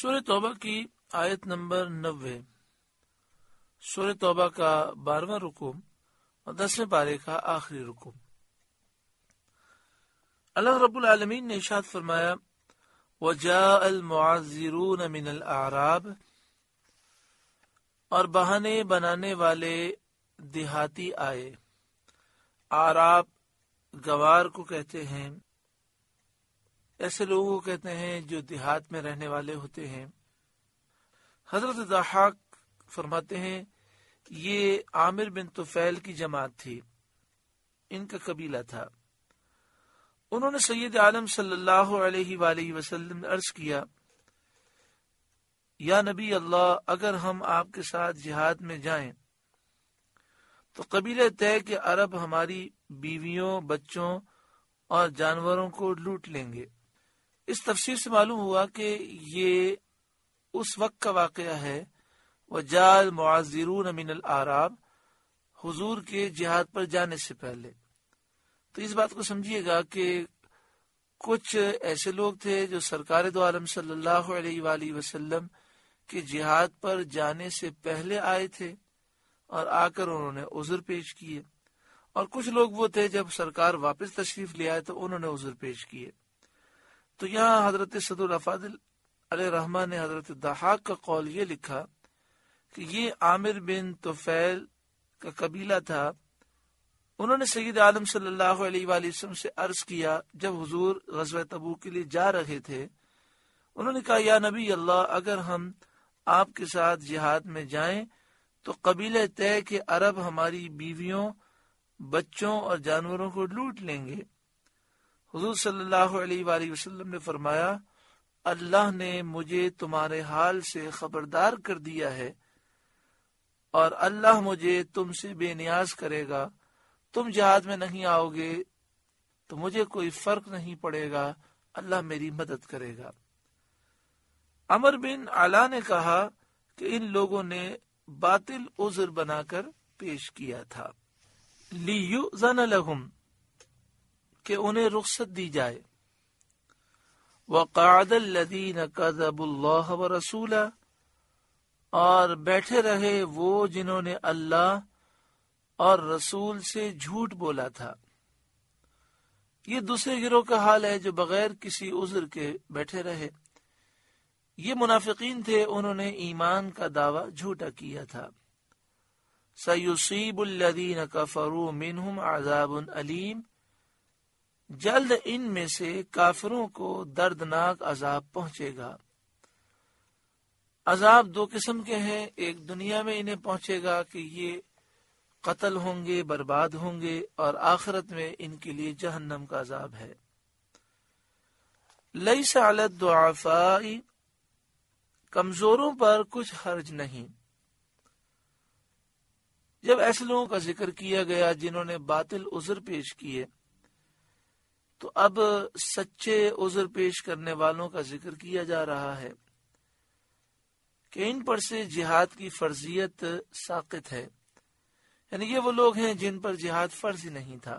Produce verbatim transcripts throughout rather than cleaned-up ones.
سورہ توبہ کی آیت نمبر نوے، سورہ توبہ کا بارہواں رکوع اور دسویں پارے کا آخری رکوع۔ اللہ رب العالمین نے ارشاد فرمایا وَجَاءَ الْمُعَذِّرُونَ مِنَ الْأَعْرَابِ، اور بہانے بنانے والے دیہاتی آئے۔ اعراب گوار کو کہتے ہیں، ایسے لوگوں کو کہتے ہیں جو دیہات میں رہنے والے ہوتے ہیں۔ حضرت ضحاک فرماتے ہیں یہ عامر بن طفیل کی جماعت تھی، ان کا قبیلہ تھا۔ انہوں نے سید عالم صلی اللہ علیہ وآلہ وسلم نے عرض کیا یا نبی اللہ، اگر ہم آپ کے ساتھ جہاد میں جائیں تو قبیلہ طے کے عرب ہماری بیویوں، بچوں اور جانوروں کو لوٹ لیں گے۔ اس تفسیر سے معلوم ہوا کہ یہ اس وقت کا واقعہ ہے وَجَاءَ الْمُعَذِّرُونَ مِنَ الْأَعْرَابِ، حضور کے جہاد پر جانے سے پہلے۔ تو اس بات کو سمجھیے گا کہ کچھ ایسے لوگ تھے جو سرکار دو عالم صلی اللہ علیہ وآلہ وسلم کے جہاد پر جانے سے پہلے آئے تھے اور آ کر انہوں نے عذر پیش کیے، اور کچھ لوگ وہ تھے جب سرکار واپس تشریف لے آئے تو انہوں نے عذر پیش کیے۔ تو یہاں حضرت صدر الافاضل علیہ رحمہ نے حضرت ضحاک کا قول یہ لکھا کہ یہ عامر بن طفیل کا قبیلہ تھا۔ انہوں نے سید عالم صلی اللہ علیہ وآلہ وسلم سے عرض کیا جب حضور غزوہ تبوک کے لیے جا رہے تھے، انہوں نے کہا یا نبی اللہ، اگر ہم آپ کے ساتھ جہاد میں جائیں تو قبیلہ طے کے عرب ہماری بیویوں، بچوں اور جانوروں کو لوٹ لیں گے۔ حضور صلی اللہ علیہ وآلہ وسلم نے فرمایا اللہ نے مجھے تمہارے حال سے خبردار کر دیا ہے، اور اللہ مجھے تم سے بے نیاز کرے گا۔ تم جہاد میں نہیں آؤ گے تو مجھے کوئی فرق نہیں پڑے گا، اللہ میری مدد کرے گا۔ عمر بن علا نے کہا کہ ان لوگوں نے باطل عذر بنا کر پیش کیا تھا لِيُؤْذَنَ لَهُمْ، کہ انہیں رخصت دی جائے۔ وَقَعَدَ الَّذِينَ كَذَبُوا اللَّهَ وَرَسُولَهُ، اور بیٹھے رہے وہ جنہوں نے اللہ اور رسول سے جھوٹ بولا تھا۔ یہ دوسرے گروہ کا حال ہے جو بغیر کسی عذر کے بیٹھے رہے۔ یہ منافقین تھے، انہوں نے ایمان کا دعویٰ جھوٹا کیا تھا۔ سَيُصِيبُ الَّذِينَ كَفَرُوا مِنْهُمْ عَذَابٌ أَلِيمٌ، جلد ان میں سے کافروں کو دردناک عذاب پہنچے گا۔ عذاب دو قسم کے ہیں، ایک دنیا میں انہیں پہنچے گا کہ یہ قتل ہوں گے، برباد ہوں گے، اور آخرت میں ان کے لیے جہنم کا عذاب ہے۔ لیس علی الضعفاء، کمزوروں پر کچھ حرج نہیں۔ جب ایسے لوگوں کا ذکر کیا گیا جنہوں نے باطل عذر پیش کیے، تو اب سچے عذر پیش کرنے والوں کا ذکر کیا جا رہا ہے کہ ان پر سے جہاد کی فرضیت ساقط ہے، یعنی یہ وہ لوگ ہیں جن پر جہاد فرض ہی نہیں تھا۔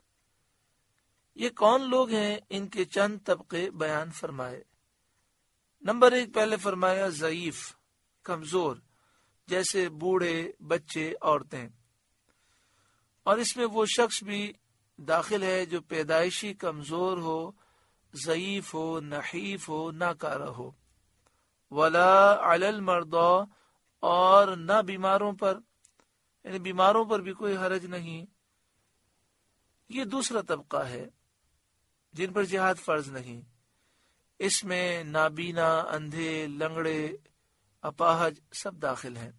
یہ کون لوگ ہیں؟ ان کے چند طبقے بیان فرمائے۔ نمبر ایک، پہلے فرمایا ضعیف، کمزور، جیسے بوڑھے، بچے، عورتیں، اور اس میں وہ شخص بھی داخل ہے جو پیدائشی کمزور ہو، ضعیف ہو، نحیف ہو، ناکارہ ہو۔ ولا علی المرضى، اور نہ بیماروں پر، یعنی بیماروں پر بھی کوئی حرج نہیں۔ یہ دوسرا طبقہ ہے جن پر جہاد فرض نہیں۔ اس میں نابینا، اندھے، لنگڑے، اپاہج سب داخل ہیں۔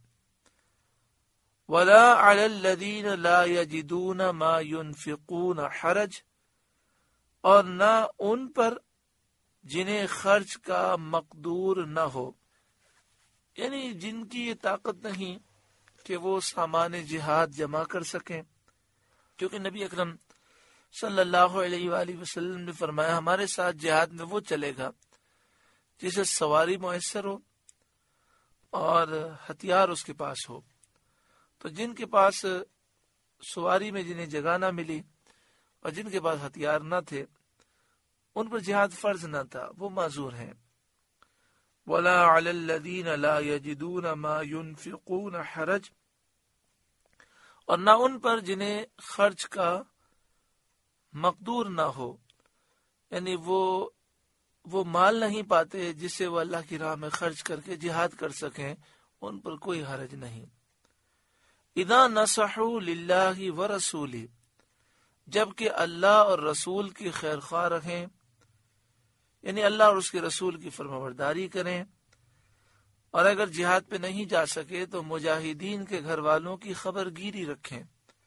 ولا علی الذین لا یجدون ما ينفقون حرج، اور نہ ان پر جنہیں خرچ کا مقدور نہ ہو، یعنی جن کی یہ طاقت نہیں کہ وہ سامان جہاد جمع کر سکیں، کیونکہ نبی اکرم صلی اللہ علیہ وآلہ وسلم نے فرمایا ہمارے ساتھ جہاد میں وہ چلے گا جسے سواری میسر ہو اور ہتھیار اس کے پاس ہو۔ تو جن کے پاس سواری میں جنہیں جگہ نہ ملی اور جن کے پاس ہتھیار نہ تھے، ان پر جہاد فرض نہ تھا، وہ معذور ہیں۔ ولا علی الذین لا یجدون ما ينفقون حرج، اور نہ ان پر جنہیں خرچ کا مقدور نہ ہو، یعنی وہ وہ مال نہیں پاتے جس سے وہ اللہ کی راہ میں خرچ کر کے جہاد کر سکیں، ان پر کوئی حرج نہیں۔ اذا نصحوا للہ ورسولہ، جبکہ اللہ اور رسول کی خیر خواہ رہیں، یعنی اللہ اور اس کے رسول کی فرمانبرداری کریں، اور اگر جہاد پہ نہیں جا سکے تو مجاہدین کے گھر والوں کی خبر گیری رکھیں،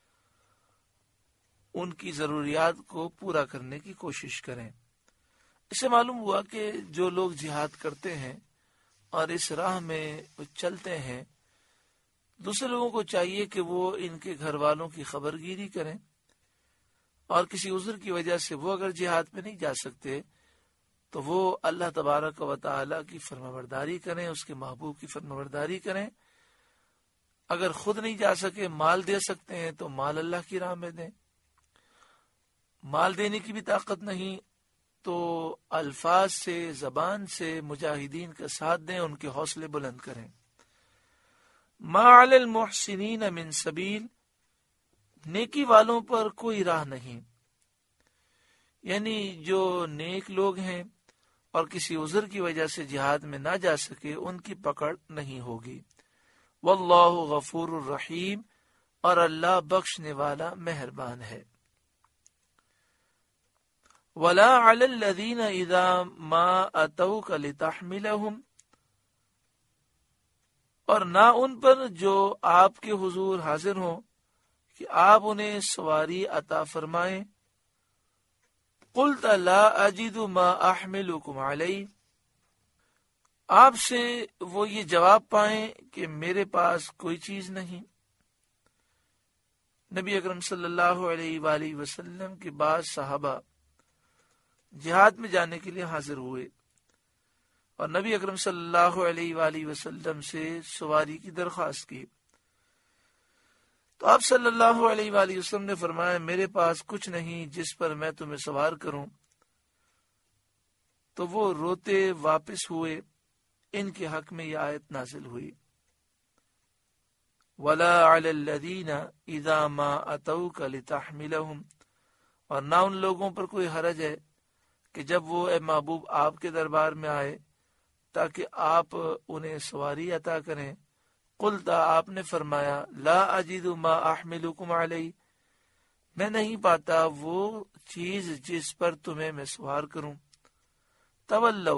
ان کی ضروریات کو پورا کرنے کی کوشش کریں۔ اس سے معلوم ہوا کہ جو لوگ جہاد کرتے ہیں اور اس راہ میں چلتے ہیں، دوسرے لوگوں کو چاہیے کہ وہ ان کے گھر والوں کی خبر گیری کریں، اور کسی عذر کی وجہ سے وہ اگر جہاد پہ نہیں جا سکتے تو وہ اللہ تبارک و تعالی کی فرمانبرداری کریں، اس کے محبوب کی فرمانبرداری کریں۔ اگر خود نہیں جا سکے، مال دے سکتے ہیں تو مال اللہ کی راہ میں دیں، مال دینے کی بھی طاقت نہیں تو الفاظ سے، زبان سے مجاہدین کا ساتھ دیں، ان کے حوصلے بلند کریں۔ ما علی المحسنین من سبیل، نیکی والوں پر کوئی راہ نہیں، یعنی جو نیک لوگ ہیں اور کسی عذر کی وجہ سے جہاد میں نہ جا سکے، ان کی پکڑ نہیں ہوگی۔ واللہ غفور الرحیم، اور اللہ بخشنے والا مہربان ہے۔ ولا علی الذین اذا ما اتوک لتحملہم، اور نہ ان پر جو آپ کے حضور حاضر ہوں کہ آپ انہیں سواری عطا فرمائیں۔ قلت لا اجد ما احملکم علیہ، آپ سے وہ یہ جواب پائیں کہ میرے پاس کوئی چیز نہیں۔ نبی اکرم صلی اللہ علیہ وآلہ وسلم کے بعد صحابہ جہاد میں جانے کے لیے حاضر ہوئے اور نبی اکرم صلی اللہ علیہ وآلہ وسلم سے سواری کی درخواست کی، تو آپ صلی اللہ علیہ وآلہ وسلم نے فرمایا میرے پاس کچھ نہیں جس پر میں تمہیں سوار کروں۔ تو وہ روتے واپس ہوئے، ان کے حق میں یہ آیت نازل ہوئی، وَلَا عَلَى الَّذِينَ إِذَا مَا أَتَوْكَ لِتَحْمِلَهُمْ، اور نہ ان لوگوں پر کوئی حرج ہے کہ جب وہ اے محبوب آپ کے دربار میں آئے تاکہ آپ انہیں سواری عطا کریں۔ قلتا، آپ نے فرمایا لا اجد ما احملکم علیہ، میں نہیں پاتا وہ چیز جس پر تمہیں میں سوار کروں۔ تولوا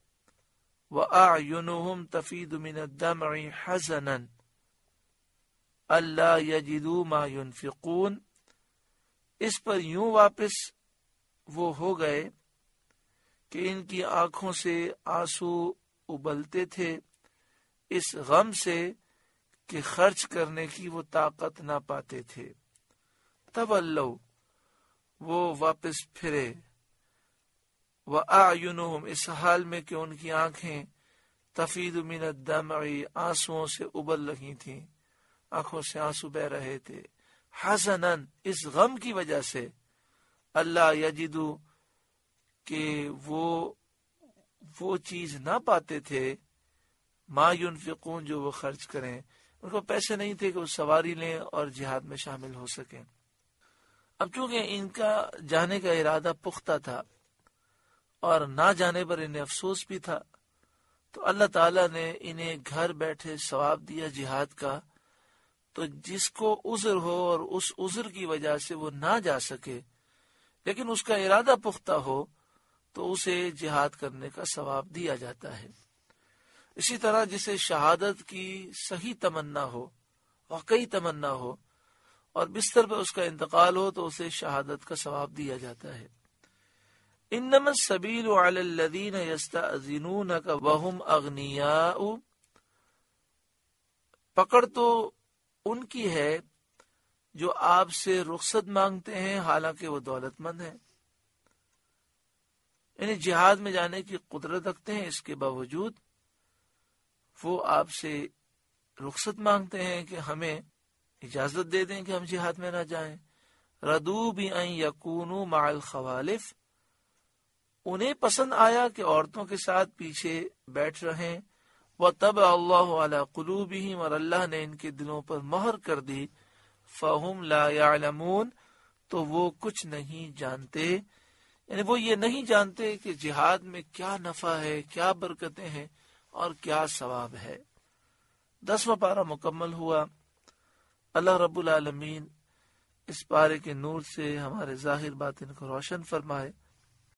واعینہم تفیض من الدمع حزنا الا یجدوا ما ينفقون، اس پر یوں واپس وہ ہو گئے کہ ان کی آنکھوں سے آنسو ابلتے تھے اس غم سے کہ خرچ کرنے کی وہ طاقت نہ پاتے تھے۔ تولوا، وہ واپس پھرے، وَأَعْيُنُهُمْ، اس حال میں کہ ان کی آنکھیں تفیض من الدمع، آنسوؤں سے ابل رہی تھیں، آنکھوں سے آنسو بہ رہے تھے، حزنا، اس غم کی وجہ سے، اللہ یجدو، کہ وہ وہ چیز نہ پاتے تھے، ما ينفقون، جو وہ خرچ کریں، ان کو پیسے نہیں تھے کہ وہ سواری لیں اور جہاد میں شامل ہو سکیں۔ اب چونکہ ان کا جانے کا ارادہ پختہ تھا اور نہ جانے پر انہیں افسوس بھی تھا، تو اللہ تعالیٰ نے انہیں گھر بیٹھے ثواب دیا جہاد کا۔ تو جس کو عذر ہو اور اس عذر کی وجہ سے وہ نہ جا سکے لیکن اس کا ارادہ پختہ ہو تو اسے جہاد کرنے کا ثواب دیا جاتا ہے۔ اسی طرح جسے شہادت کی صحیح تمنا ہو، واقعی تمنا ہو، اور بستر پہ اس کا انتقال ہو تو اسے شہادت کا ثواب دیا جاتا ہے۔ انما السبیل علی الذین یستأذنونک وهم اغنیاء، پکڑ تو ان کی ہے جو آپ سے رخصت مانگتے ہیں حالانکہ وہ دولت مند ہیں، یعنی جہاد میں جانے کی قدرت رکھتے ہیں، اس کے باوجود وہ آپ سے رخصت مانگتے ہیں کہ ہمیں اجازت دے دیں کہ ہم جہاد میں نہ جائیں۔ ردو بِأَن یکونوا مع الخوالف، انہیں پسند آیا کہ عورتوں کے ساتھ پیچھے بیٹھ رہیں، وَطَبَعَ اللَّهُ عَلَى قُلُوبِهِمْ، اور اللہ نے ان کے دلوں پر مہر کر دی، فَهُمْ لَا يَعْلَمُونَ، تو وہ کچھ نہیں جانتے، یعنی وہ یہ نہیں جانتے کہ جہاد میں کیا نفع ہے، کیا برکتیں ہیں اور کیا ثواب ہے۔ دسواں پارہ مکمل ہوا۔ اللہ رب العالمین اس پارے کے نور سے ہمارے ظاہر باطن کو روشن فرمائے۔